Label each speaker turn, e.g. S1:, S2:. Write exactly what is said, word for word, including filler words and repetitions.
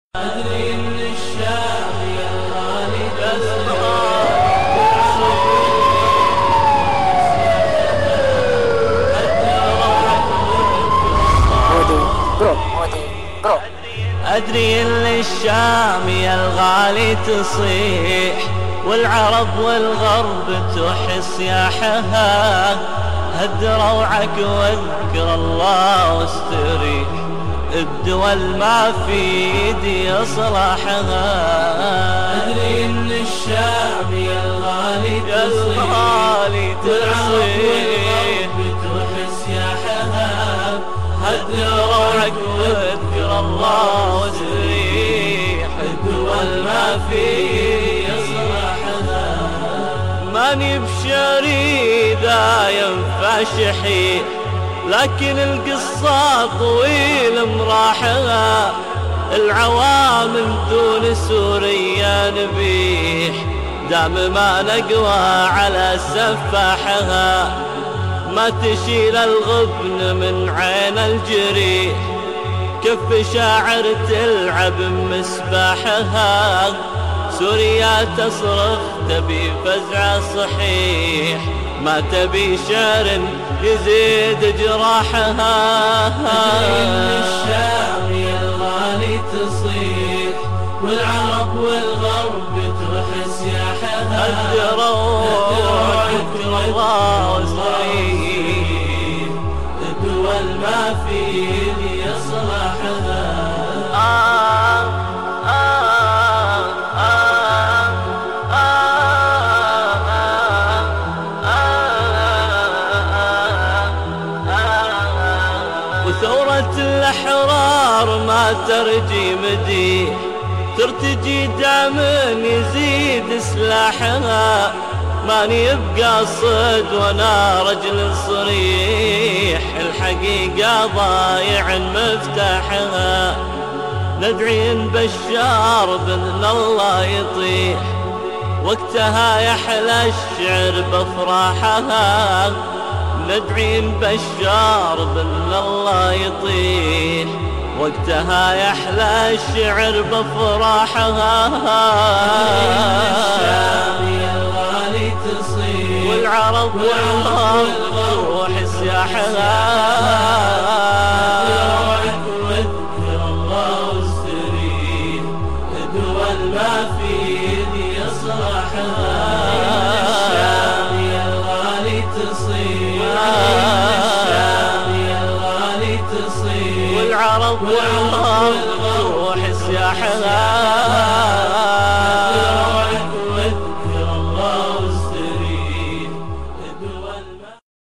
S1: أدري إن الشام يا الغالي أدري إن الشام يا الغالي تصيح، والعرب والغرب تحس يا حها. هد روعك واذكر الله واستريح، الدول ما في يدي اصلاحها. أدري إن الشام يا الغالي تصيح، والعرب بتحس يا حها. هد روعك واذكر الله واستريح، الدول ما في يدي اصلاحها. ماني بشري ذا ينفع شحيح، لكن القصة طويل مراحها. العوامل دون سوريا نبيح، دام ما نقوى على سفاحها. ما تشيل الغبن من عين الجريح، كف شاعر تلعب مسباحها. سوريا تصرخ تبي فزع صحيح، ما تبي شعر يزيد جراحها. إن الشام يا الغالي تصيح، والعرب والغرب تحس يا حها. الدروع الله وصريح، الدول ما في يدي يصلحها. آه آه آه وثورة الأحرار ما ترجي مديح، ترتجي دعم يزيد سلاحها. ماني بقاصد وانا رجل صريح، الحقيقة ضايع مفتاحها. ندعي ان بشار بإذن الله يطيح، وقتها يحلى الشعر بافراحها. ندعي ان بشار بإذن الله يطيح، وقتها يحلى الشعر بافراحها. الشام يا الغالي تصيح، والعرب والغرب تروح سياحها. واذكر الله واستريح، الدول ما في يدي يصلحها. الشام يا الغالي تصيح، الشام يا الغالي تصيح، والعرب والغرب تروح سياحها.